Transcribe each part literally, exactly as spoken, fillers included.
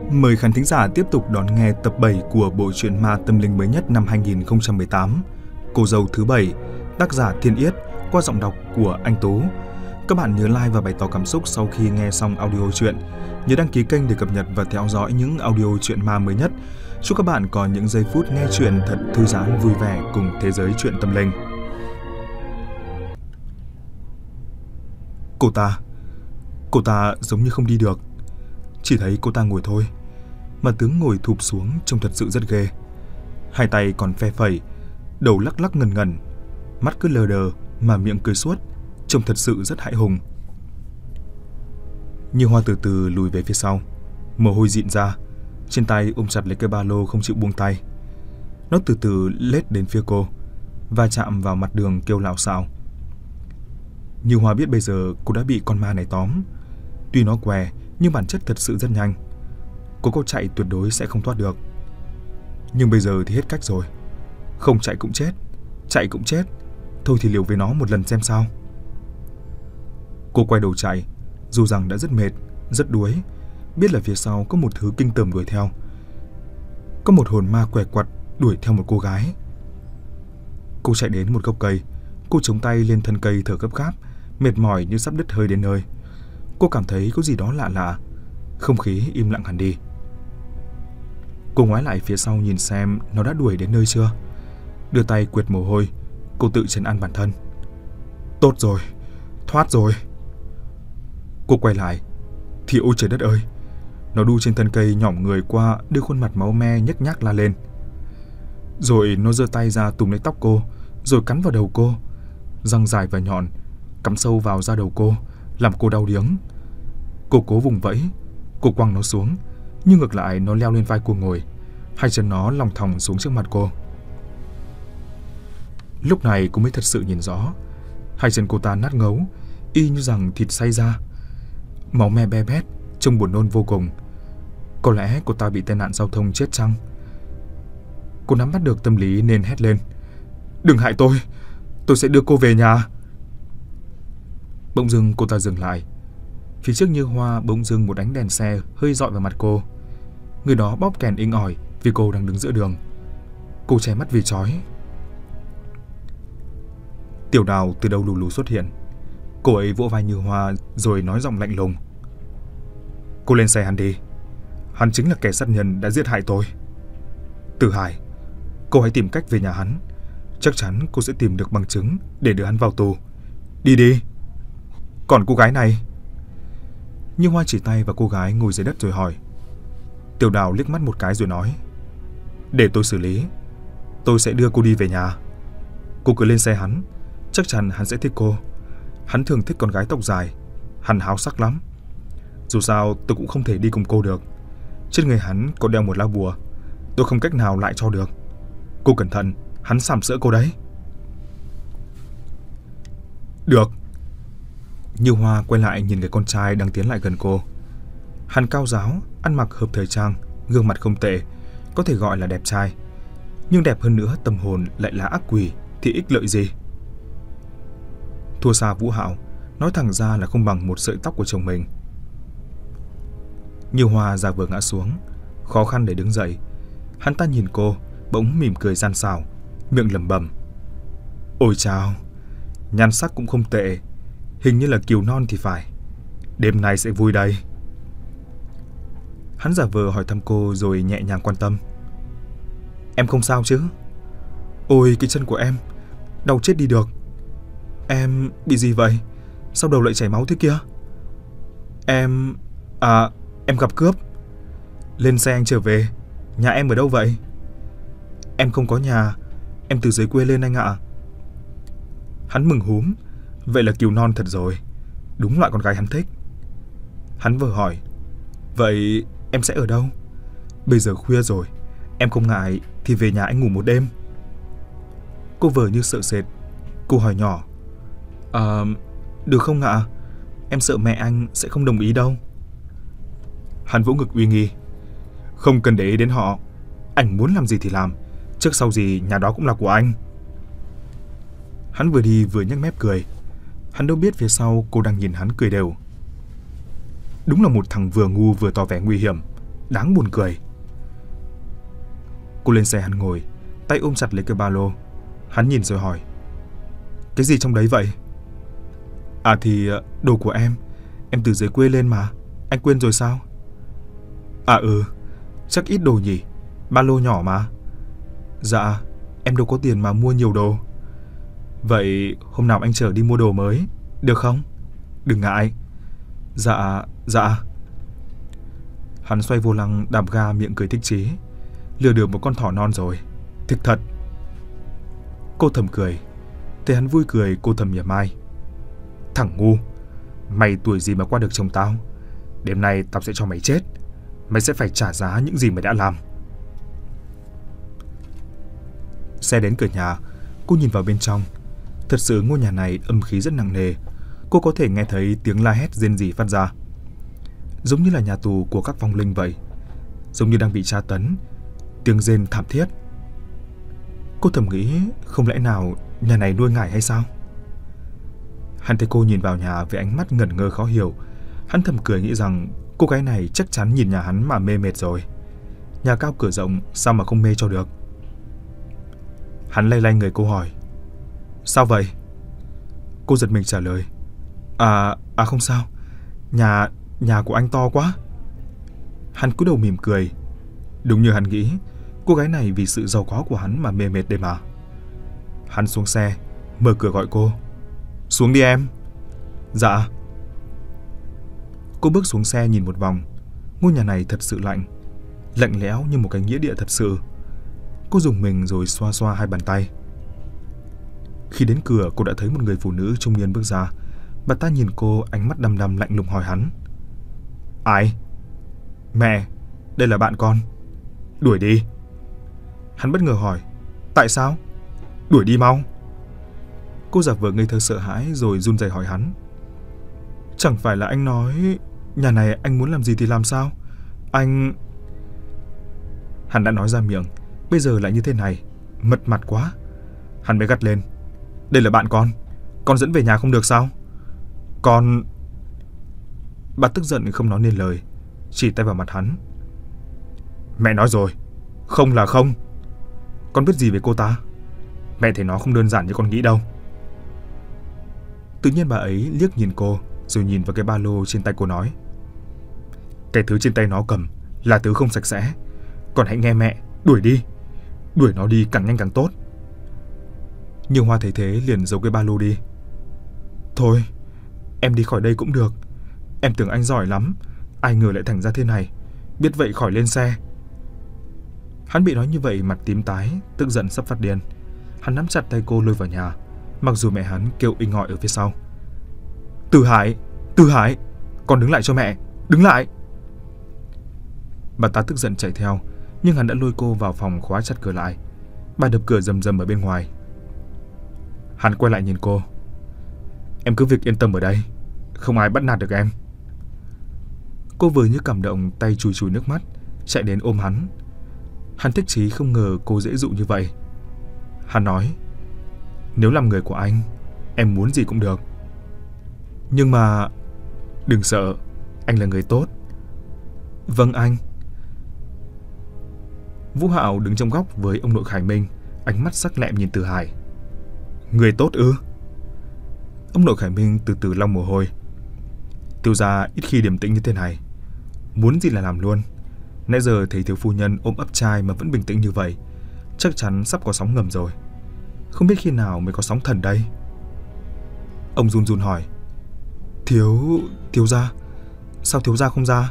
Mời khán thính giả tiếp tục đón nghe tập bảy của bộ truyện ma tâm linh mới nhất năm hai nghìn không trăm mười tám, Cô dâu thứ bảy, tác giả Thiên Yết, qua giọng đọc của anh Tú. Các bạn nhớ like và bày tỏ cảm xúc sau khi nghe xong audio truyện. Nhớ đăng ký kênh để cập nhật và theo dõi những audio truyện ma mới nhất. Chúc các bạn có những giây phút nghe truyện thật thư giãn, vui vẻ cùng thế giới truyện tâm linh. Cô ta, cô ta giống như không đi được. Chỉ thấy cô ta ngồi thôi, mà tướng ngồi thụp xuống trông thật sự rất ghê. Hai tay còn phe phẩy, đầu lắc lắc ngần ngần, mắt cứ lờ đờ mà miệng cười suốt, trông thật sự rất hãi hùng. Như Hoa từ từ lùi về phía sau, mồ hôi dịn ra, trên tay ôm chặt lấy cái ba lô không chịu buông tay. Nó từ từ lết đến phía cô, va chạm vào mặt đường kêu lạo xạo. Như Hoa biết bây giờ cô đã bị con ma này tóm. Tuy nó què nhưng bản chất thật sự rất nhanh. Cô có chạy tuyệt đối sẽ không thoát được. Nhưng bây giờ thì hết cách rồi. Không chạy cũng chết, chạy cũng chết. Thôi thì liều với nó một lần xem sao. Cô quay đầu chạy, dù rằng đã rất mệt, rất đuối, biết là phía sau có một thứ kinh tởm đuổi theo. Có một hồn ma què quặt đuổi theo một cô gái. Cô chạy đến một gốc cây, cô chống tay lên thân cây thở gấp gáp, mệt mỏi như sắp đứt hơi đến nơi. Cô cảm thấy có gì đó lạ lạ, không khí im lặng hẳn đi. Cô ngoái lại phía sau nhìn xem nó đã đuổi đến nơi chưa. Đưa tay quệt mồ hôi, cô tự trấn an bản thân. Tốt rồi, thoát rồi. Cô quay lại, thì ôi trời đất ơi, nó đu trên thân cây nhỏm người qua, đưa khuôn mặt máu me nhếch nhác la lên. Rồi nó giơ tay ra túm lấy tóc cô, rồi cắn vào đầu cô. Răng dài và nhọn cắm sâu vào da đầu cô, làm cô đau điếng. Cô cố vùng vẫy, cô quăng nó xuống, nhưng ngược lại nó leo lên vai cô ngồi, hai chân nó lòng thòng xuống trước mặt cô. Lúc này cô mới thật sự nhìn rõ, hai chân cô ta nát ngấu, y như rằng thịt xay ra, máu me be bét, trông buồn nôn vô cùng. Có lẽ cô ta bị tai nạn giao thông chết chăng? Cô nắm bắt được tâm lý nên hét lên. Đừng hại tôi, tôi sẽ đưa cô về nhà. Bỗng dưng cô ta dừng lại. Phía trước Như Hoa bỗng dưng một ánh đèn xe hơi dọi vào mặt cô. Người đó bóp kèn inh ỏi vì cô đang đứng giữa đường. Cô che mắt vì chói. Tiểu Đào từ đâu lù lù xuất hiện. Cô ấy vỗ vai Như Hoa rồi nói giọng lạnh lùng. Cô lên xe hắn đi. Hắn chính là kẻ sát nhân đã giết hại tôi. Tử Hải, cô hãy tìm cách về nhà hắn. Chắc chắn cô sẽ tìm được bằng chứng để đưa hắn vào tù. Đi đi. Còn cô gái này? Như Hoa chỉ tay vào cô gái ngồi dưới đất rồi hỏi. Tiểu Đào liếc mắt một cái rồi nói. Để tôi xử lý. Tôi sẽ đưa cô đi về nhà. Cô cứ lên xe hắn, chắc chắn hắn sẽ thích cô. Hắn thường thích con gái tóc dài, hắn háo sắc lắm. Dù sao tôi cũng không thể đi cùng cô được. Trên người hắn có đeo một lá bùa, tôi không cách nào lại cho được. Cô cẩn thận, hắn sàm sỡ cô đấy. Được. Như Hoa quay lại nhìn người con trai đang tiến lại gần cô. Hắn cao ráo, ăn mặc hợp thời trang, gương mặt không tệ, có thể gọi là đẹp trai. Nhưng đẹp hơn nữa tâm hồn lại là ác quỷ thì ích lợi gì? Thua xa Vũ Hạo, nói thẳng ra là không bằng một sợi tóc của chồng mình. Như Hoa giả vờ ngã xuống, khó khăn để đứng dậy. Hắn ta nhìn cô, bỗng mỉm cười gian xảo, miệng lẩm bẩm. Ôi chao, nhan sắc cũng không tệ, hình như là kiều non thì phải. Đêm nay sẽ vui đây. Hắn giả vờ hỏi thăm cô rồi nhẹ nhàng quan tâm. Em không sao chứ? Ôi cái chân của em, đau chết đi được. Em bị gì vậy? Sao đầu lại chảy máu thế kia? Em... À, em gặp cướp. Lên xe anh trở về. Nhà em ở đâu vậy? Em không có nhà, em từ dưới quê lên anh ạ. Hắn mừng húm. Vậy là kiều non thật rồi, đúng loại con gái hắn thích. Hắn vừa hỏi. Vậy em sẽ ở đâu? Bây giờ khuya rồi, em không ngại thì về nhà anh ngủ một đêm. Cô vờ như sợ sệt. Cô hỏi nhỏ. À, được không ạ? Em sợ mẹ anh sẽ không đồng ý đâu. Hắn vỗ ngực uy nghi. Không cần để ý đến họ. Anh muốn làm gì thì làm, trước sau gì nhà đó cũng là của anh. Hắn vừa đi vừa nhếch mép cười. Hắn đâu biết phía sau cô đang nhìn hắn cười đều. Đúng là một thằng vừa ngu vừa tỏ vẻ nguy hiểm. đáng buồn cười. Cô lên xe hắn ngồi, tay ôm chặt lấy cái ba lô. Hắn nhìn rồi hỏi: Cái gì trong đấy vậy? À thì đồ của em. Em từ dưới quê lên mà. Anh quên rồi sao? À ừ, chắc ít đồ nhỉ. Ba lô nhỏ mà. Dạ, em đâu có tiền mà mua nhiều đồ. Vậy hôm nào anh chở đi mua đồ mới, được không? Đừng ngại. Dạ, dạ. Hắn xoay vô lăng đạp ga miệng cười thích chí. Lừa được một con thỏ non rồi. Thực thật. Cô thầm cười. Thấy hắn vui cười, cô thầm mỉa mai: Thằng ngu, mày tuổi gì mà qua được chồng tao. Đêm nay tao sẽ cho mày chết. Mày sẽ phải trả giá những gì mày đã làm. Xe đến cửa nhà, cô nhìn vào bên trong. Thật sự ngôi nhà này âm khí rất nặng nề. Cô có thể nghe thấy tiếng la hét rên rỉ phát ra, giống như là nhà tù của các vong linh vậy, giống như đang bị tra tấn, tiếng rên thảm thiết. Cô thầm nghĩ, không lẽ nào nhà này nuôi ngải hay sao? Hắn thấy cô nhìn vào nhà với ánh mắt ngẩn ngơ khó hiểu. Hắn thầm cười nghĩ rằng cô gái này chắc chắn nhìn nhà hắn mà mê mệt rồi. Nhà cao cửa rộng, sao mà không mê cho được. Hắn lay lay người cô hỏi: Sao vậy? Cô giật mình trả lời: À, à không sao. Nhà, nhà của anh to quá. Hắn cúi đầu mỉm cười. Đúng như hắn nghĩ, cô gái này vì sự giàu có của hắn mà mê mệt đây mà. Hắn xuống xe, mở cửa gọi cô: Xuống đi em. Dạ. Cô bước xuống xe nhìn một vòng. Ngôi nhà này thật sự lạnh, lạnh lẽo như một cái nghĩa địa thật sự. Cô rùng mình rồi xoa xoa hai bàn tay. Khi đến cửa, cô đã thấy một người phụ nữ trung niên bước ra. Bà ta nhìn cô, ánh mắt đăm đăm lạnh lùng hỏi hắn: Ai? Mẹ, đây là bạn con. Đuổi đi. Hắn bất ngờ hỏi: Tại sao? Đuổi đi mau. Cô giả vờ ngây thơ sợ hãi rồi run rẩy hỏi hắn: Chẳng phải là anh nói nhà này anh muốn làm gì thì làm sao? Anh... Hắn đã nói ra miệng, bây giờ lại như thế này, mật mặt quá. Hắn mới gắt lên: Đây là bạn con, con dẫn về nhà không được sao? Con... Bà tức giận không nói nên lời, chỉ tay vào mặt hắn: Mẹ nói rồi, không là không. Con biết gì về cô ta? Mẹ thấy nó không đơn giản như con nghĩ đâu. Tự nhiên bà ấy liếc nhìn cô, rồi nhìn vào cái ba lô trên tay cô nói: Cái thứ trên tay nó cầm là thứ không sạch sẽ. Con hãy nghe mẹ, đuổi đi. Đuổi nó đi càng nhanh càng tốt. Nhưng Hoa thấy thế liền giấu cái ba lô đi. Thôi, em đi khỏi đây cũng được. Em tưởng anh giỏi lắm, ai ngờ lại thành ra thế này. Biết vậy khỏi lên xe. Hắn bị nói như vậy mặt tím tái, tức giận sắp phát điên. Hắn nắm chặt tay cô lôi vào nhà, mặc dù mẹ hắn kêu inh ỏi ở phía sau: Từ Hải, Từ Hải, con đứng lại cho mẹ, đứng lại. Bà ta tức giận chạy theo, nhưng hắn đã lôi cô vào phòng khóa chặt cửa lại. Bà đập cửa rầm rầm ở bên ngoài. Hắn quay lại nhìn cô: Em cứ việc yên tâm ở đây, không ai bắt nạt được em. Cô vừa như cảm động, tay chùi chùi nước mắt, chạy đến ôm hắn. Hắn thích chí không ngờ cô dễ dụ như vậy. Hắn nói: Nếu làm người của anh, em muốn gì cũng được. Nhưng mà... Đừng sợ, anh là người tốt. Vâng anh. Vũ Hạo đứng trong góc với ông nội Khải Minh, ánh mắt sắc lẹm nhìn Từ Hải. Người tốt ư? Ông nội Khải Minh từ từ lau mồ hôi. Tiêu gia ít khi điềm tĩnh như thế này, muốn gì là làm luôn. Nãy giờ thấy thiếu phu nhân ôm ấp trai mà vẫn bình tĩnh như vậy, chắc chắn sắp có sóng ngầm rồi. Không biết khi nào mới có sóng thần đây. Ông run run hỏi: Thiếu... thiếu gia? Sao thiếu gia không ra?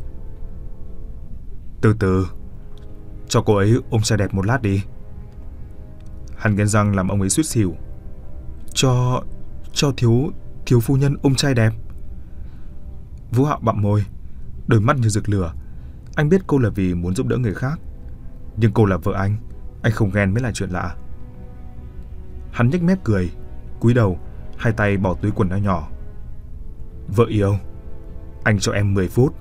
Từ từ, cho cô ấy ôm trai đẹp một lát đi. Hắn nghiến răng làm ông ấy suýt xỉu. Cho... cho thiếu... thiếu phu nhân ôm trai đẹp? Vũ Hạo bặm môi, đôi mắt như rực lửa. Anh biết cô là vì muốn giúp đỡ người khác, nhưng cô là vợ anh, anh không ghen mới là chuyện lạ. Hắn nhếch mép cười, cúi đầu, hai tay bỏ túi quần áo nhỏ. Vợ yêu, anh cho em mười phút.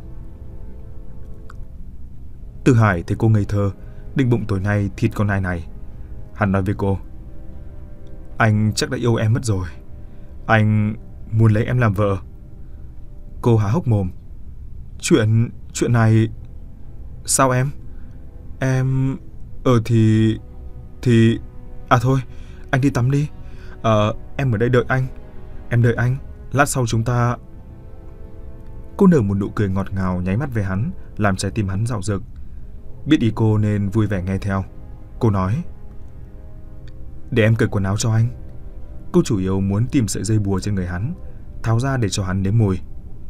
Từ Hải thấy cô ngây thơ, định bụng tối nay thịt con nai này. Hắn nói với cô: Anh chắc đã yêu em mất rồi. Anh muốn lấy em làm vợ. Cô há hốc mồm. Chuyện... chuyện này... Sao em? Em... Ờ thì... Thì... À thôi, anh đi tắm đi. Ờ, em ở đây đợi anh. Em đợi anh, lát sau chúng ta... Cô nở một nụ cười ngọt ngào nháy mắt về hắn, làm trái tim hắn dạo dực. Biết ý cô nên vui vẻ nghe theo. Cô nói: Để em cởi quần áo cho anh. Cô chủ yếu muốn tìm sợi dây bùa trên người hắn, tháo ra để cho hắn nếm mùi.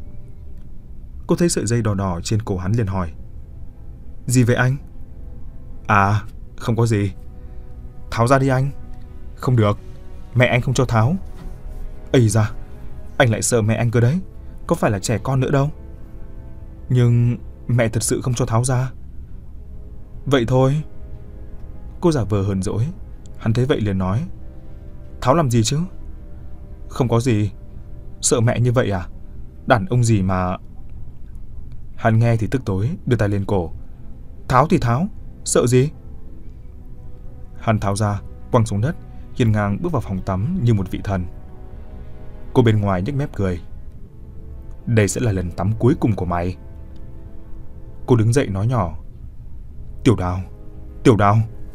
Cô thấy sợi dây đỏ đỏ trên cổ hắn liền hỏi: Gì vậy anh? À, không có gì. Tháo ra đi anh. Không được, mẹ anh không cho tháo. Ây da, anh lại sợ mẹ anh cơ đấy, có phải là trẻ con nữa đâu. Nhưng mẹ thật sự không cho tháo ra. Vậy thôi. Cô giả vờ hờn dỗi. Hắn thấy vậy liền nói: Tháo làm gì chứ? Không có gì. Sợ mẹ như vậy à? Đàn ông gì mà... Hắn nghe thì tức tối, đưa tay lên cổ. Tháo thì tháo, sợ gì? Hắn tháo ra, quăng xuống đất, hiên ngang bước vào phòng tắm như một vị thần. Cô bên ngoài nhếch mép cười: Đây sẽ là lần tắm cuối cùng của mày. Cô đứng dậy nói nhỏ: Tiểu Đào, Tiểu Đào.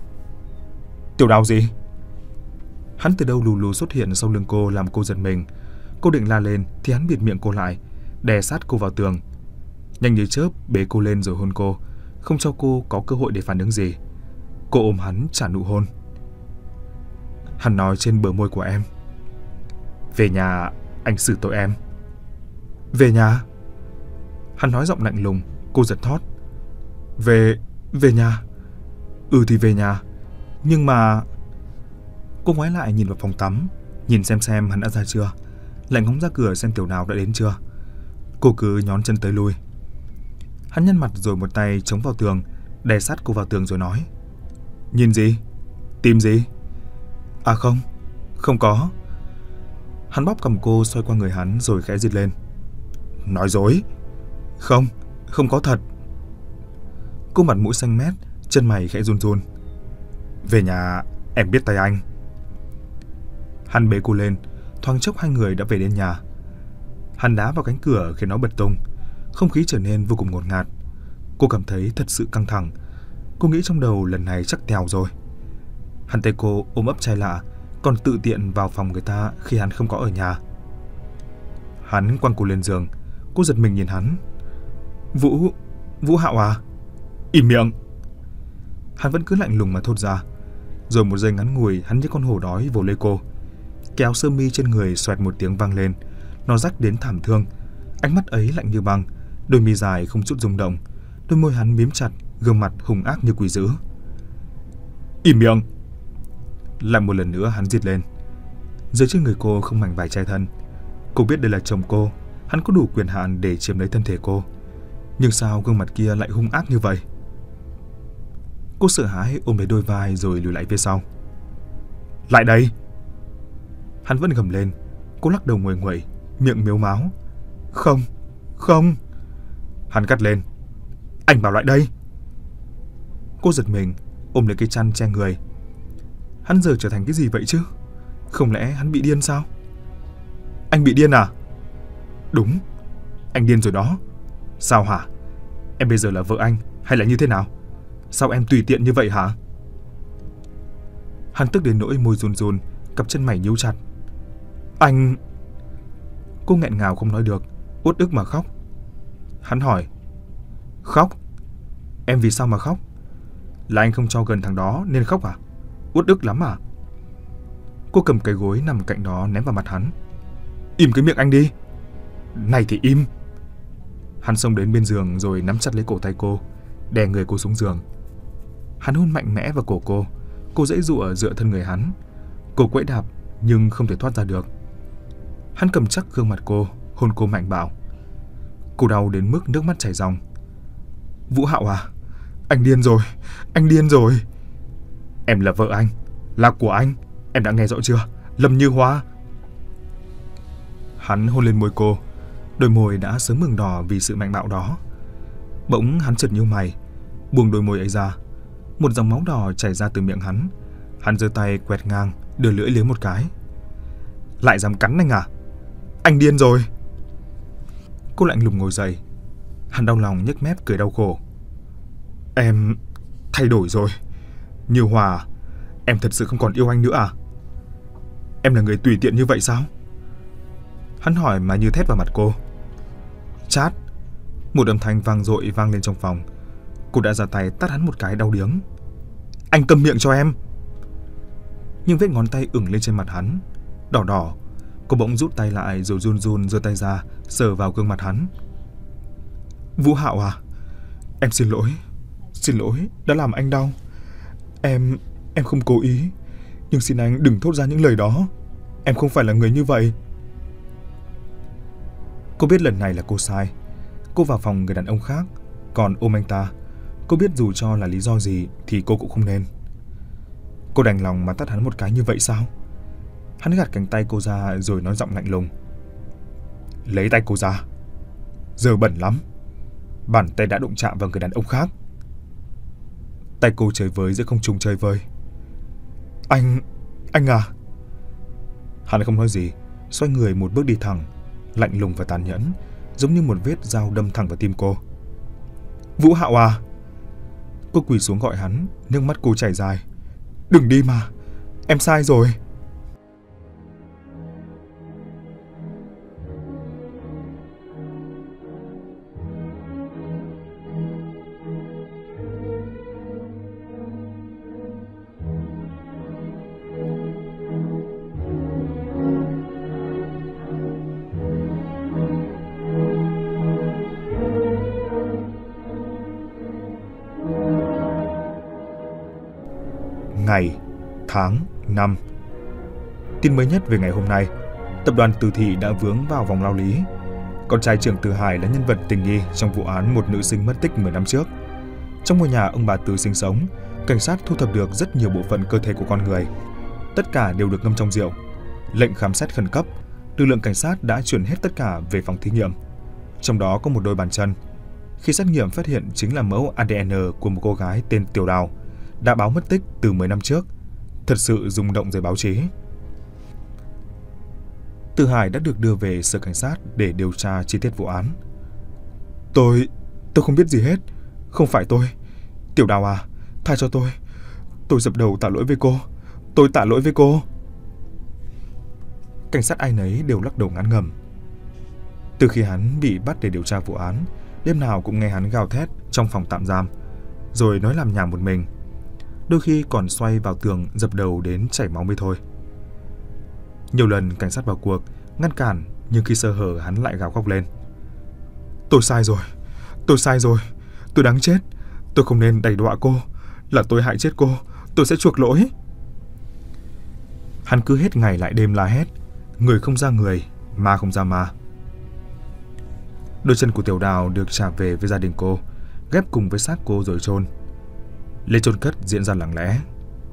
Tiểu Đào gì? Hắn từ đâu lù lù xuất hiện sau lưng cô làm cô giật mình. Cô định la lên thì hắn bịt miệng cô lại, đè sát cô vào tường. Nhanh như chớp bế cô lên rồi hôn cô, không cho cô có cơ hội để phản ứng gì. Cô ôm hắn trả nụ hôn. Hắn nói trên bờ môi của em: Về nhà anh xử tội em. Về nhà? Hắn nói giọng lạnh lùng. Cô giật thót. Về... về nhà? Ừ thì về nhà. Nhưng mà... Cô ngoái lại nhìn vào phòng tắm, nhìn xem xem hắn đã ra chưa, lại ngóng ra cửa xem Tiểu Đào đã đến chưa. Cô cứ nhón chân tới lui. Hắn nhăn mặt rồi một tay chống vào tường, đè sát cô vào tường rồi nói: Nhìn gì? Tìm gì? À không, không có. Hắn bóp cầm cô xoay qua người hắn rồi khẽ rít lên: Nói dối. Không, không có thật. Cô mặt mũi xanh mét, chân mày khẽ run run. Về nhà em biết tay anh. Hắn bế cô lên, thoáng chốc hai người đã về đến nhà. Hắn đá vào cánh cửa khiến nó bật tung, không khí trở nên vô cùng ngột ngạt. Cô cảm thấy thật sự căng thẳng. Cô nghĩ trong đầu lần này chắc tèo rồi. Hắn thấy cô ôm ấp trai lạ, còn tự tiện vào phòng người ta khi hắn không có ở nhà. Hắn quăng cô lên giường. Cô giật mình nhìn hắn. Vũ... Vũ Hạo à? Im miệng. Hắn vẫn cứ lạnh lùng mà thốt ra. Rồi một giây ngắn ngủi hắn như con hổ đói vồ lấy cô, kéo sơ mi trên người xoẹt một tiếng vang lên. Nó rách đến thảm thương. Ánh mắt ấy lạnh như băng, đôi mi dài không chút rung động, đôi môi hắn mím chặt, gương mặt hung ác như quỷ dữ. Im miệng. Lại một lần nữa hắn rít lên. Dưới trên người cô không mảnh vải che thân. Cô biết đây là chồng cô, hắn có đủ quyền hạn để chiếm lấy thân thể cô. Nhưng sao gương mặt kia lại hung ác như vậy? Cô sợ hãi ôm lấy đôi vai rồi lùi lại phía sau. Lại đây. Hắn vẫn gầm lên. Cô lắc đầu nguội nguội, miệng mếu máo. Không, không. Hắn gắt lên. Anh bảo lại đây. Cô giật mình, ôm lấy cái chăn che người. Hắn giờ trở thành cái gì vậy chứ? Không lẽ hắn bị điên sao? Anh bị điên à? Đúng, anh điên rồi đó. Sao hả? Em bây giờ là vợ anh hay là như thế nào? Sao em tùy tiện như vậy hả? Hắn tức đến nỗi môi run run, cặp chân mày nhíu chặt. Anh... Cô nghẹn ngào không nói được, uất ức mà khóc. Hắn hỏi. Khóc? Em vì sao mà khóc? Là anh không cho gần thằng đó nên khóc à? Uất ức lắm à? Cô cầm cái gối nằm cạnh đó ném vào mặt hắn. Im cái miệng anh đi. Này thì im. Hắn xông đến bên giường rồi nắm chặt lấy cổ tay cô, đè người cô xuống giường. Hắn hôn mạnh mẽ vào cổ cô. Cô giãy giụa dựa thân người hắn. Cô quẫy đạp nhưng không thể thoát ra được. Hắn cầm chắc gương mặt cô, hôn cô mạnh bạo. Cô đau đến mức nước mắt chảy ròng. Vũ Hạo à, anh điên rồi, anh điên rồi. Em là vợ anh, là của anh, em đã nghe rõ chưa, Lâm Như Hoa. Hắn hôn lên môi cô. Đôi môi đã sớm mừng đỏ vì sự mạnh bạo đó. Bỗng hắn chợt nhíu mày, buông đôi môi ấy ra. Một dòng máu đỏ chảy ra từ miệng hắn. Hắn giơ tay quẹt ngang, đưa lưỡi liếm một cái. Lại dám cắn anh à? Anh điên rồi. Cô lạnh lùng ngồi dậy. Hắn đau lòng nhếch mép cười đau khổ. Em thay đổi rồi. Như Hòa, em thật sự không còn yêu anh nữa à? Em là người tùy tiện như vậy sao? Hắn hỏi mà như thét vào mặt cô. Chát. Một âm thanh vang dội vang lên trong phòng. Cô đã ra tay tát hắn một cái đau điếng. Anh câm miệng cho em. Nhưng vết ngón tay ửng lên trên mặt hắn, đỏ đỏ. Cô bỗng rút tay lại rồi run run giơ tay ra sờ vào gương mặt hắn. Vũ Hạo à, em xin lỗi. Xin lỗi đã làm anh đau. Em, em không cố ý. Nhưng xin anh đừng thốt ra những lời đó. Em không phải là người như vậy. Cô biết lần này là cô sai. Cô vào phòng người đàn ông khác, còn ôm anh ta. Cô biết dù cho là lý do gì thì cô cũng không nên. Cô đành lòng mà tát hắn một cái như vậy sao? Hắn gạt cánh tay cô ra rồi nói giọng lạnh lùng. Lấy tay cô ra. Giờ bẩn lắm. Bàn tay đã đụng chạm vào người đàn ông khác. Tay cô chơi với giữa không trung chơi vơi. Anh... anh à. Hắn không nói gì, xoay người một bước đi thẳng, lạnh lùng và tàn nhẫn, giống như một vết dao đâm thẳng vào tim cô. Vũ Hạo à. Cô quỳ xuống gọi hắn, nước mắt cô chảy dài. Đừng đi mà, em sai rồi. Ngày, tháng, năm. Tin mới nhất về ngày hôm nay, tập đoàn Từ Thị đã vướng vào vòng lao lý. Con trai trưởng Từ Hải là nhân vật tình nghi trong vụ án một nữ sinh mất tích mười năm trước. Trong ngôi nhà ông bà Từ sinh sống, cảnh sát thu thập được rất nhiều bộ phận cơ thể của con người. Tất cả đều được ngâm trong rượu. Lệnh khám xét khẩn cấp, lực lượng cảnh sát đã chuyển hết tất cả về phòng thí nghiệm. Trong đó có một đôi bàn chân. Khi xét nghiệm phát hiện chính là mẫu a đê en của một cô gái tên Tiểu Đào, đã báo mất tích từ mười năm trước. Thật sự rung động giới báo chí. Từ Hải đã được đưa về sở cảnh sát để điều tra chi tiết vụ án. Tôi... tôi không biết gì hết. Không phải tôi. Tiểu Đào à, tha cho tôi. Tôi dập đầu tạ lỗi với cô. Tôi tạ lỗi với cô. Cảnh sát ai nấy đều lắc đầu ngán ngẩm. Từ khi hắn bị bắt để điều tra vụ án, đêm nào cũng nghe hắn gào thét trong phòng tạm giam, rồi nói làm nhảm một mình. Đôi khi còn xoay vào tường dập đầu đến chảy máu mới thôi. Nhiều lần cảnh sát vào cuộc ngăn cản, nhưng khi sơ hở hắn lại gào khóc lên. Tôi sai rồi, tôi sai rồi, tôi đáng chết. Tôi không nên đày đọa cô. Là tôi hại chết cô. Tôi sẽ chuộc lỗi. Hắn cứ hết ngày lại đêm la hét. Người không ra người, ma không ra ma. Đôi chân của Tiểu Đào được trả về với gia đình cô, ghép cùng với xác cô rồi chôn. Lễ chôn cất diễn ra lặng lẽ.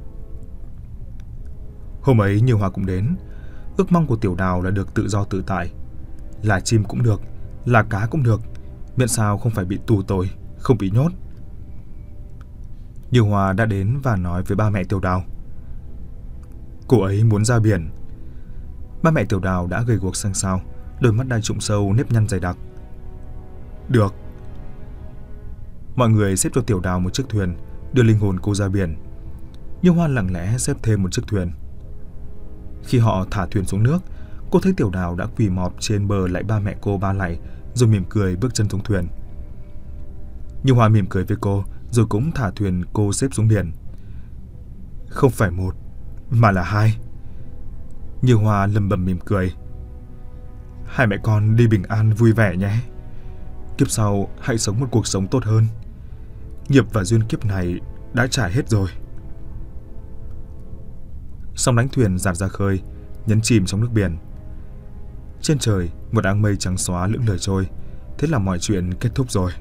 Hôm ấy Như Hòa cũng đến. Ước mong của Tiểu Đào là được tự do tự tại. Là chim cũng được, là cá cũng được, miễn sao không phải bị tù tội, không bị nhốt. Như Hòa đã đến và nói với ba mẹ Tiểu Đào. Cô ấy muốn ra biển. Ba mẹ Tiểu Đào đã gầy guộc xanh xao, đôi mắt đai trũng sâu, nếp nhăn dày đặc. Được. Mọi người xếp cho Tiểu Đào một chiếc thuyền, đưa linh hồn cô ra biển. Như Hoa lặng lẽ xếp thêm một chiếc thuyền. Khi họ thả thuyền xuống nước, cô thấy Tiểu Đào đã quỳ mọp trên bờ lạy ba mẹ cô ba lạy, rồi mỉm cười bước chân xuống thuyền. Như Hoa mỉm cười với cô, rồi cũng thả thuyền cô xếp xuống biển. Không phải một, mà là hai. Như Hoa lầm bầm mỉm cười. Hai mẹ con đi bình an vui vẻ nhé. Kiếp sau hãy sống một cuộc sống tốt hơn. Nghiệp và duyên kiếp này đã trả hết rồi. Sóng đánh thuyền dạt ra khơi, nhấn chìm trong nước biển. Trên trời, một áng mây trắng xóa lững lờ trôi. Thế là mọi chuyện kết thúc rồi.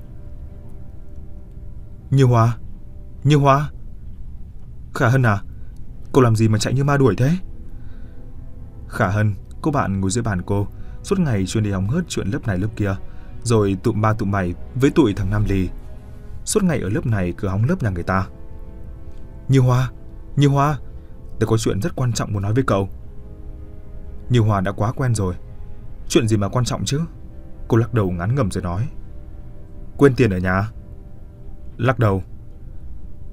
Như Hoa, Như Hoa. Khả Hân à, cô làm gì mà chạy như ma đuổi thế? Khả Hân, cô bạn ngồi dưới bàn cô, suốt ngày chuyên đi hóng hớt chuyện lớp này lớp kia, rồi tụm ba tụm bảy với tụi thằng Nam Lì. Suốt ngày ở lớp này cứ hóng lớp nhà người ta. Như Hoa, Như Hoa, tôi có chuyện rất quan trọng muốn nói với cậu. Như Hoa đã quá quen rồi. Chuyện gì mà quan trọng chứ? Cô lắc đầu ngán ngẩm rồi nói. Quên tiền ở nhà. Lắc đầu,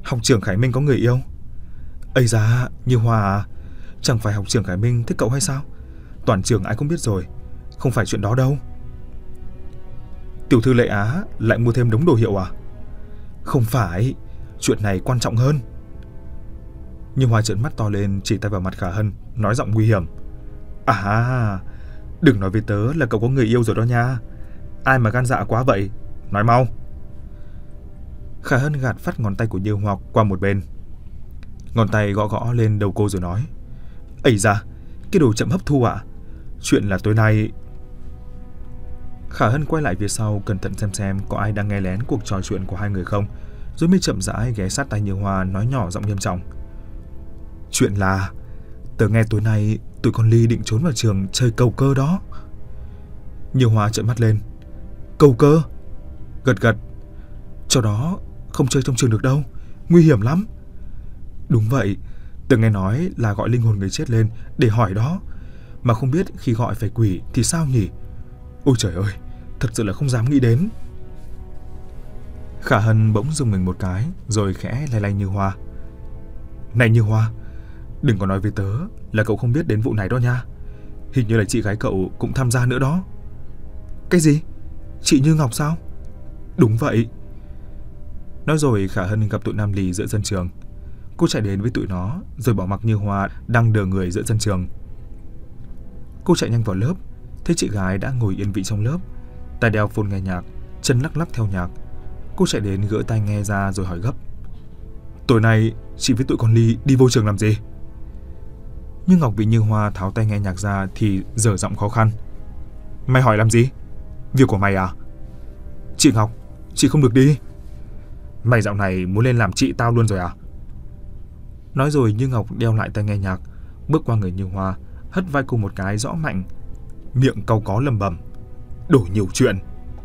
Học trưởng Khải Minh có người yêu? Ây da, Như Hoa à, chẳng phải học trưởng Khải Minh thích cậu hay sao? Toàn trường ai cũng biết rồi, không phải chuyện đó đâu. Tiểu thư Lệ Á lại mua thêm đống đồ hiệu à? Không phải, chuyện này quan trọng hơn. Như Hoa trợn mắt to lên, chỉ tay vào mặt Khả Hân, nói giọng nguy hiểm. À, đừng nói với tớ là cậu có người yêu rồi đó nha. Ai mà gan dạ quá vậy, nói mau. Khả Hân gạt phát ngón tay của Như Hoa qua một bên. Ngón tay gõ gõ lên đầu cô rồi nói. Ây da, cái đồ chậm hấp thu ạ. À? Chuyện là tối nay... Khả Hân quay lại phía sau, cẩn thận xem xem có ai đang nghe lén cuộc trò chuyện của hai người không, rồi mới chậm rãi ghé sát tai Như Hoa, nói nhỏ giọng nghiêm trọng. Chuyện là tớ nghe tối nay tụi con Ly định trốn vào trường chơi cầu cơ đó. Như Hoa trợn mắt lên. Cầu cơ? Gật gật. Cho đó không chơi trong trường được đâu, nguy hiểm lắm. Đúng vậy, tớ nghe nói là gọi linh hồn người chết lên để hỏi đó, mà không biết khi gọi phải quỷ thì sao nhỉ? Ôi trời ơi, thật sự là không dám nghĩ đến. Khả Hân bỗng rùng mình một cái, rồi khẽ lay lay Như Hoa. Này Như Hoa, đừng có nói với tớ là cậu không biết đến vụ này đó nha. Hình như là chị gái cậu cũng tham gia nữa đó. Cái gì? Chị Như Ngọc sao? Đúng vậy. Nói rồi Khả Hân gặp tụi Nam Lì giữa sân trường. Cô chạy đến với tụi nó, rồi bỏ mặc Như Hoa đang đờ người giữa sân trường. Cô chạy nhanh vào lớp, thấy chị gái đã ngồi yên vị trong lớp, tai đeo phone nghe nhạc, chân lắc lắc theo nhạc. Cô chạy đến gỡ tai nghe ra rồi hỏi gấp. Tối nay chị với tụi con Ly đi vô trường làm gì? Như Ngọc bị Như Hoa tháo tai nghe nhạc ra thì dở giọng khó khăn. Mày hỏi làm gì? Việc của mày à? Chị Ngọc, chị không được đi. Mày dạo này muốn lên làm chị tao luôn rồi à? Nói rồi Như Ngọc đeo lại tai nghe nhạc, bước qua người Như Hoa, hất vai cô một cái rõ mạnh, miệng cau có lầm bầm. Đổ nhiều chuyện.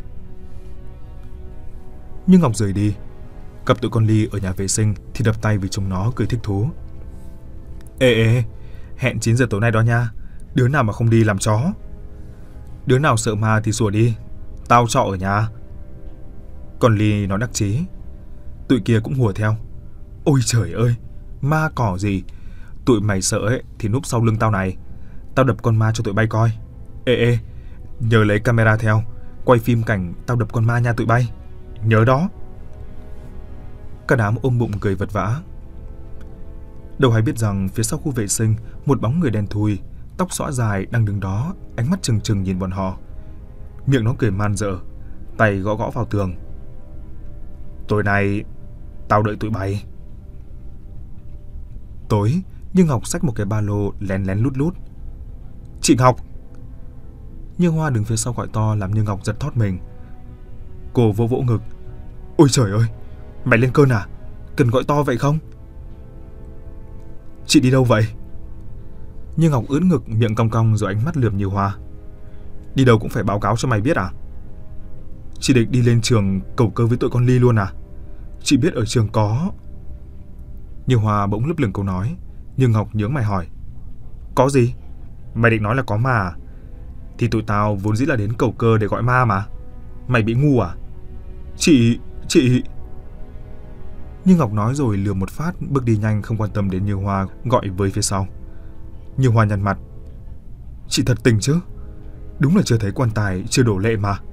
Như Ngọc rời đi. Gặp tụi con Ly ở nhà vệ sinh thì đập tay vì chúng nó cười thích thú. Ê ê, hẹn chín giờ tối nay đó nha. Đứa nào mà không đi làm chó. Đứa nào sợ ma thì sủa đi, tao trọ ở nhà. Còn Ly nó đắc chí. Tụi kia cũng hùa theo. Ôi trời ơi, ma cỏ gì. Tụi mày sợ ấy thì núp sau lưng tao này. Tao đập con ma cho tụi bay coi. Ê ê, nhớ lấy camera theo, quay phim cảnh tao đập con ma nha tụi bay. Nhớ đó. Cả đám ôm bụng cười vật vã. Đâu hay biết rằng phía sau khu vệ sinh, một bóng người đen thui, tóc xõa dài đang đứng đó, ánh mắt trừng trừng nhìn bọn họ. Miệng nó cười man dợ, tay gõ gõ vào tường. Tối nay tao đợi tụi bay. Tối, Như Ngọc xách một cái ba lô lén lén lút lút. Chị Ngọc! Như Hoa đứng phía sau gọi to làm Như Ngọc giật thót mình. Cô vỗ vỗ ngực. Ôi trời ơi, mày lên cơn à? Cần gọi to vậy không? Chị đi đâu vậy? Như Ngọc ưỡn ngực, miệng cong cong rồi ánh mắt lườm Như Hoa. Đi đâu cũng phải báo cáo cho mày biết à? Chị định đi lên trường cầu cơ với tụi con Ly luôn à? Chị biết ở trường có... Như Hoa bỗng lấp lửng câu nói. Như Ngọc nhướng mày hỏi. Có gì? Mày định nói là có ma à? Thì tụi tao vốn dĩ là đến cầu cơ để gọi ma mà. Mày bị ngu à? Chị... chị... Như Ngọc nói rồi lừa một phát, bước đi nhanh không quan tâm đến Như Hoa gọi với phía sau. Như Hoa nhăn mặt. Chị thật tình chứ? Đúng là chưa thấy quan tài chưa đổ lệ mà.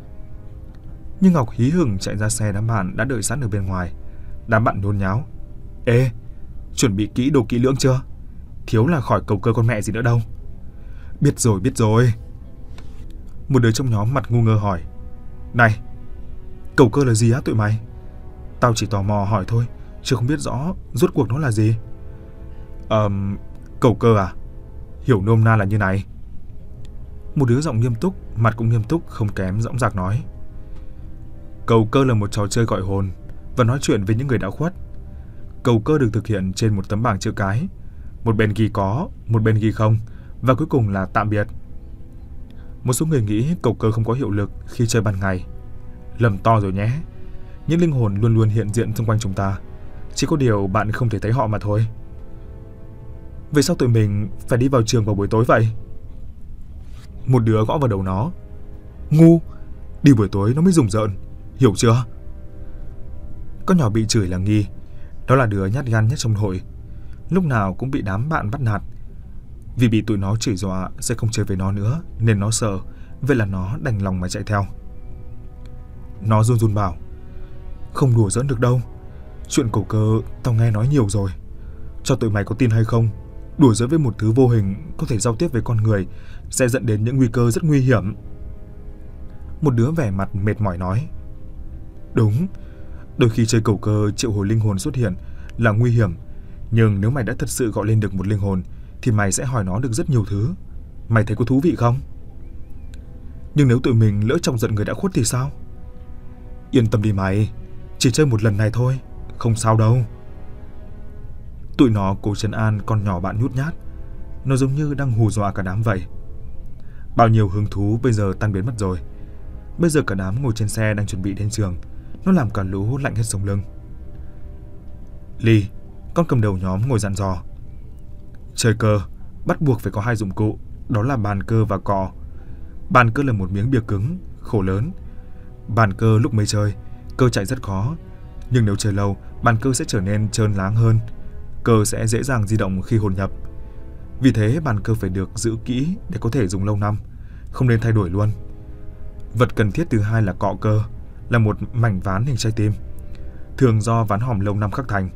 Như Ngọc hí hửng chạy ra xe đám bạn đã đợi sẵn ở bên ngoài. Đám bạn nôn nháo. Ê, chuẩn bị kỹ đồ kỹ lưỡng chưa? Thiếu là khỏi cầu cơ con mẹ gì nữa đâu. Biết rồi, biết rồi. Một đứa trong nhóm mặt ngu ngơ hỏi. Này, cầu cơ là gì á tụi mày? Tao chỉ tò mò hỏi thôi, chứ không biết rõ rốt cuộc nó là gì. Ờm, um, cầu cơ à? Hiểu nôm na là như này. Một đứa giọng nghiêm túc, mặt cũng nghiêm túc không kém dõng dạc nói. Cầu cơ là một trò chơi gọi hồn và nói chuyện với những người đã khuất. Cầu cơ được thực hiện trên một tấm bảng chữ cái. Một bên ghi có, một bên ghi không, và cuối cùng là tạm biệt. Một số người nghĩ cầu cơ không có hiệu lực khi chơi ban ngày. Lầm to rồi nhé. Những linh hồn luôn luôn hiện diện xung quanh chúng ta. Chỉ có điều bạn không thể thấy họ mà thôi. Vậy sao tụi mình phải đi vào trường vào buổi tối vậy? Một đứa gõ vào đầu nó. Ngu, đi buổi tối nó mới rùng rợn, hiểu chưa? Con nhỏ bị chửi là nghi. Đó là đứa nhát gan nhất trong hội, lúc nào cũng bị đám bạn bắt nạt. Vì bị tụi nó chửi dọa sẽ không chơi với nó nữa nên nó sợ, vậy là nó đành lòng mà chạy theo. Nó run run bảo: "Không đùa giỡn được đâu. Chuyện cầu cơ tao nghe nói nhiều rồi. Cho tụi mày có tin hay không, đùa giỡn với một thứ vô hình có thể giao tiếp với con người sẽ dẫn đến những nguy cơ rất nguy hiểm." Một đứa vẻ mặt mệt mỏi nói: "Đúng, đôi khi chơi cầu cơ triệu hồi linh hồn xuất hiện là nguy hiểm, nhưng nếu mày đã thật sự gọi lên được một linh hồn thì mày sẽ hỏi nó được rất nhiều thứ. Mày thấy có thú vị không? Nhưng nếu tụi mình lỡ chọc giận người đã khuất thì sao?" "Yên tâm đi mày, chỉ chơi một lần này thôi, không sao đâu." Tụi nó cố trấn an con nhỏ bạn nhút nhát, nó giống như đang hù dọa cả đám vậy. Bao nhiêu hứng thú bây giờ tan biến mất rồi. Bây giờ cả đám ngồi trên xe đang chuẩn bị đến trường, nó làm cả lũ lạnh hết sống lưng. Ly, con cầm đầu nhóm, ngồi dặn dò: "Chơi cơ, bắt buộc phải có hai dụng cụ, đó là bàn cơ và cọ. Bàn cơ là một miếng bìa cứng, khổ lớn. Bàn cơ lúc mới chơi, cơ chạy rất khó, nhưng nếu chơi lâu, bàn cơ sẽ trở nên trơn láng hơn, cơ sẽ dễ dàng di động khi hồn nhập. Vì thế bàn cơ phải được giữ kỹ để có thể dùng lâu năm, không nên thay đổi luôn. Vật cần thiết thứ hai là cọ cơ, là một mảnh ván hình trái tim, thường do ván hòm lâu năm khắc thành.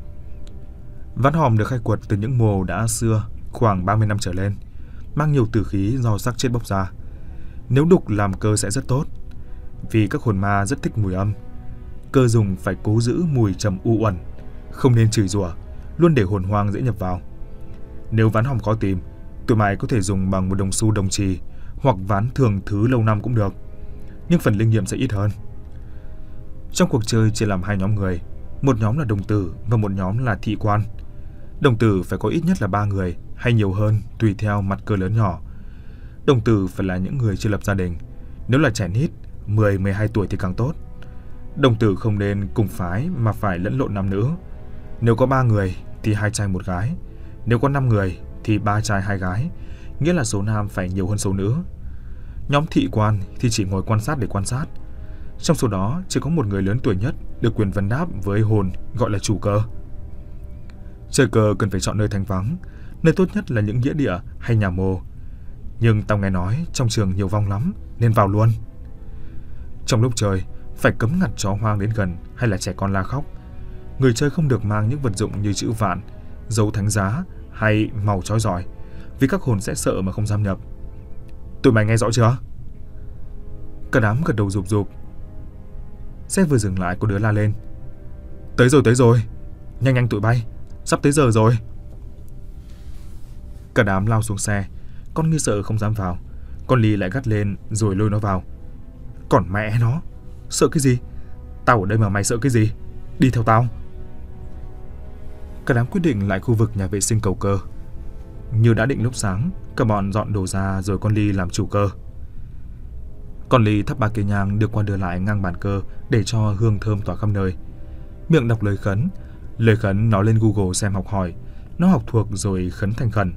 Ván hòm được khai quật từ những mồ đã xưa khoảng ba mươi năm trở lên, mang nhiều tử khí do xác chết bốc ra. Nếu đục làm cơ sẽ rất tốt, vì các hồn ma rất thích mùi âm. Cơ dùng phải cố giữ mùi trầm u uẩn, không nên chửi rủa, luôn để hồn hoang dễ nhập vào. Nếu ván hòm khó tìm, tụi mày có thể dùng bằng một đồng xu đồng trì hoặc ván thường thứ lâu năm cũng được, nhưng phần linh nghiệm sẽ ít hơn. Trong cuộc chơi chia làm hai nhóm người, một nhóm là đồng tử và một nhóm là thị quan. Đồng tử phải có ít nhất là ba người hay nhiều hơn tùy theo mặt cơ lớn nhỏ. Đồng tử phải là những người chưa lập gia đình, nếu là trẻ nít mười mười hai tuổi thì càng tốt. Đồng tử không nên cùng phái mà phải lẫn lộn nam nữ. Nếu có ba người thì hai trai một gái, nếu có năm người thì ba trai hai gái, nghĩa là số nam phải nhiều hơn số nữ. Nhóm thị quan thì chỉ ngồi quan sát để quan sát. Trong số đó chỉ có một người lớn tuổi nhất được quyền vấn đáp với hồn, gọi là chủ cơ. Chơi cờ cần phải chọn nơi thanh vắng, nơi tốt nhất là những nghĩa địa hay nhà mồ. Nhưng tao nghe nói trong trường nhiều vong lắm nên vào luôn. Trong lúc chơi phải cấm ngặt chó hoang đến gần hay là trẻ con la khóc. Người chơi không được mang những vật dụng như chữ vạn, dấu thánh giá hay màu chói giỏi, vì các hồn sẽ sợ mà không dám nhập. Tụi mày nghe rõ chưa? Cả đám gật đầu rụp rụp. Xe vừa dừng lại có đứa la lên: "Tới rồi, tới rồi, nhanh nhanh tụi bay, sắp tới giờ rồi." Cả đám lao xuống xe, con nghi sợ không dám vào, con Ly lại gắt lên rồi lôi nó vào. "Còn mẹ nó, sợ cái gì? Tao ở đây mà mày sợ cái gì? Đi theo tao." Cả đám quyết định lại khu vực nhà vệ sinh cầu cơ. Như đã định lúc sáng, cả bọn dọn đồ ra rồi con Ly làm chủ cơ. Con Ly thắp ba cây nhang đưa qua đưa lại ngang bàn cơ để cho hương thơm tỏa khắp nơi. Miệng đọc lời khấn, lời khấn nó lên Google xem học hỏi, nó học thuộc rồi khấn thành khẩn.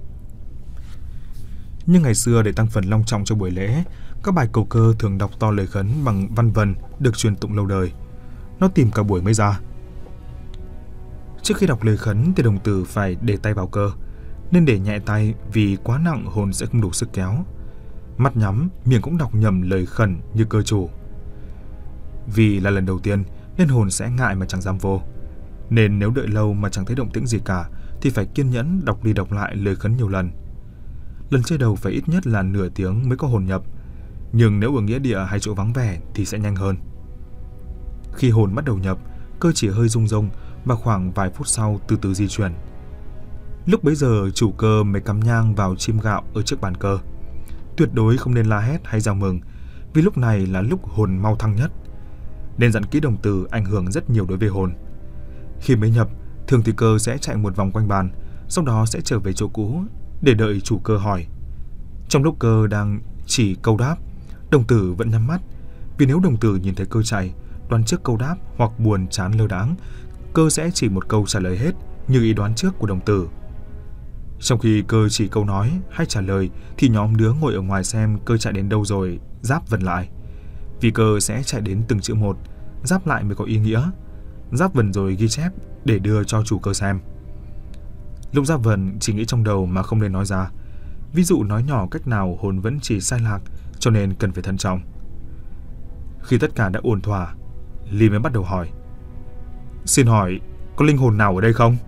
Nhưng ngày xưa để tăng phần long trọng cho buổi lễ, các bài cầu cơ thường đọc to lời khấn bằng văn vần được truyền tụng lâu đời. Nó tìm cả buổi mới ra. Trước khi đọc lời khấn thì đồng tử phải để tay vào cơ, nên để nhẹ tay vì quá nặng hồn sẽ không đủ sức kéo. Mắt nhắm, miệng cũng đọc nhầm lời khẩn như cơ chủ. Vì là lần đầu tiên nên hồn sẽ ngại mà chẳng dám vô. Nên nếu đợi lâu mà chẳng thấy động tĩnh gì cả thì phải kiên nhẫn đọc đi đọc lại lời khấn nhiều lần. Lần chơi đầu phải ít nhất là nửa tiếng mới có hồn nhập, nhưng nếu ở nghĩa địa hay chỗ vắng vẻ thì sẽ nhanh hơn. Khi hồn bắt đầu nhập, cơ chỉ hơi rung rung và khoảng vài phút sau từ từ di chuyển. Lúc bấy giờ chủ cơ mới cắm nhang vào chim gạo ở trước bàn cơ. Tuyệt đối không nên la hét hay rao mừng, vì lúc này là lúc hồn mau thăng nhất. Nên dặn kỹ đồng tử ảnh hưởng rất nhiều đối với hồn. Khi mới nhập, thường thì cơ sẽ chạy một vòng quanh bàn, sau đó sẽ trở về chỗ cũ để đợi chủ cơ hỏi. Trong lúc cơ đang chỉ câu đáp, đồng tử vẫn nhắm mắt, vì nếu đồng tử nhìn thấy cơ chạy, đoán trước câu đáp hoặc buồn chán lơ đãng, cơ sẽ chỉ một câu trả lời hết như ý đoán trước của đồng tử. Trong khi cơ chỉ câu nói hay trả lời thì nhóm đứa ngồi ở ngoài xem cơ chạy đến đâu rồi giáp vần lại. Vì cơ sẽ chạy đến từng chữ một, giáp lại mới có ý nghĩa. Giáp vần rồi ghi chép để đưa cho chủ cơ xem. Lúc Giáp vần chỉ nghĩ trong đầu mà không nên nói ra. Ví dụ nói nhỏ cách nào hồn vẫn chỉ sai lạc, cho nên cần phải thận trọng. Khi tất cả đã ổn thỏa, Ly mới bắt đầu hỏi: "Xin hỏi, có linh hồn nào ở đây không?"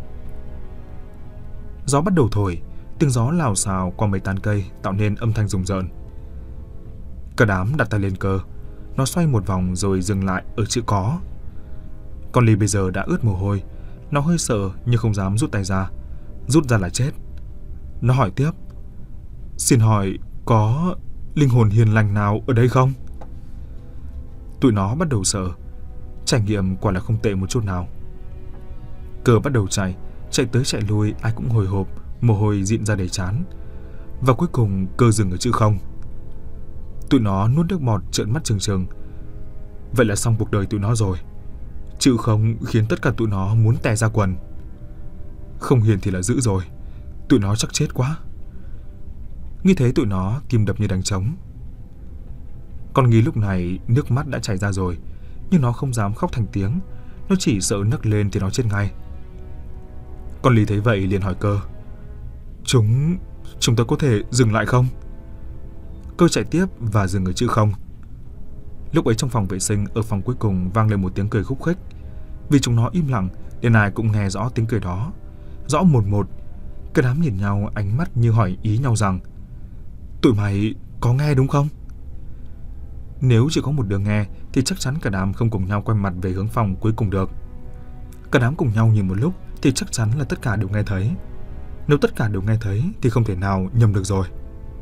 Gió bắt đầu thổi, tiếng gió lào xào qua mấy tán cây tạo nên âm thanh rùng rợn. Cả đám đặt tay lên cơ, nó xoay một vòng rồi dừng lại ở chữ có. Con Ly bây giờ đã ướt mồ hôi, nó hơi sợ nhưng không dám rút tay ra, rút ra là chết. Nó hỏi tiếp: "Xin hỏi, có linh hồn hiền lành nào ở đây không?" Tụi nó bắt đầu sợ. Trải nghiệm quả là không tệ một chút nào. Cơ bắt đầu chạy, chạy tới chạy lui, ai cũng hồi hộp, mồ hôi dịn ra đầy trán. Và cuối cùng Cơ dừng ở chữ không. Tụi nó nuốt nước bọt trợn mắt trừng trừng. Vậy là xong cuộc đời tụi nó rồi. Chữ không khiến tất cả tụi nó muốn tè ra quần. Không hiền thì là dữ rồi. Tụi nó chắc chết quá. Như thế tụi nó tim đập như đánh trống. Con Nghi lúc này nước mắt đã chảy ra rồi, nhưng nó không dám khóc thành tiếng. Nó chỉ sợ nấc lên thì nó chết ngay. Con Lý thấy vậy liền hỏi Cơ: Chúng... chúng ta có thể dừng lại không? Cơ chạy tiếp và dừng ở chữ không. Lúc ấy trong phòng vệ sinh ở phòng cuối cùng vang lên một tiếng cười khúc khích. Vì chúng nó im lặng nên ai cũng nghe rõ tiếng cười đó, rõ một một. Cả đám nhìn nhau, ánh mắt như hỏi ý nhau rằng: tụi mày có nghe đúng không? Nếu chỉ có một đứa nghe thì chắc chắn cả đám không cùng nhau quay mặt về hướng phòng cuối cùng được. Cả đám cùng nhau nhìn một lúc thì chắc chắn là tất cả đều nghe thấy. Nếu tất cả đều nghe thấy thì không thể nào nhầm được rồi.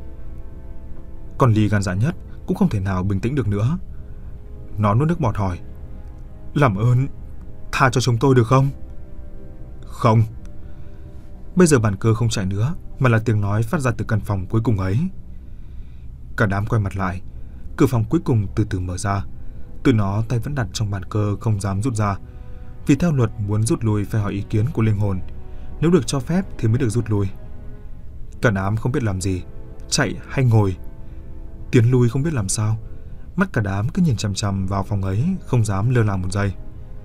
Còn Ly gan dạ nhất cũng không thể nào bình tĩnh được nữa. Nó nuốt nước bọt hỏi: làm ơn tha cho chúng tôi được không? Không. Bây giờ bàn Cơ không chạy nữa, mà là tiếng nói phát ra từ căn phòng cuối cùng ấy. Cả đám quay mặt lại. Cửa phòng cuối cùng từ từ mở ra. Tụi nó tay vẫn đặt trong bàn Cơ, không dám rút ra. Vì theo luật muốn rút lui phải hỏi ý kiến của linh hồn. Nếu được cho phép thì mới được rút lui. Cả đám không biết làm gì, chạy hay ngồi, tiến lui không biết làm sao. Mắt cả đám cứ nhìn chằm chằm vào phòng ấy, không dám lơ là một giây.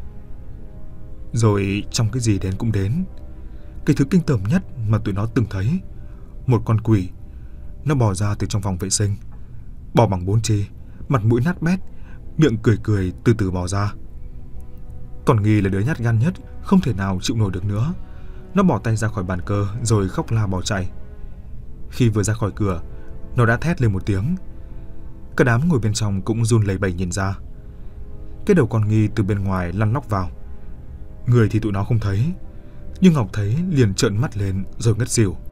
Rồi trong cái gì đến cũng đến. Cái thứ kinh tởm nhất mà tụi nó từng thấy. Một con quỷ. Nó bò ra từ trong phòng vệ sinh. Bò bằng bốn chi, mặt mũi nát bét, miệng cười cười từ từ bò ra. Còn Nghi là đứa nhát gan nhất, không thể nào chịu nổi được nữa. Nó bỏ tay ra khỏi bàn Cơ rồi khóc la bỏ chạy. Khi vừa ra khỏi cửa, nó đã thét lên một tiếng. Cả đám ngồi bên trong cũng run lẩy bẩy nhìn ra. Cái đầu con Nghi từ bên ngoài lăn lóc vào. Người thì tụi nó không thấy, nhưng Ngọc thấy liền trợn mắt lên rồi ngất xỉu.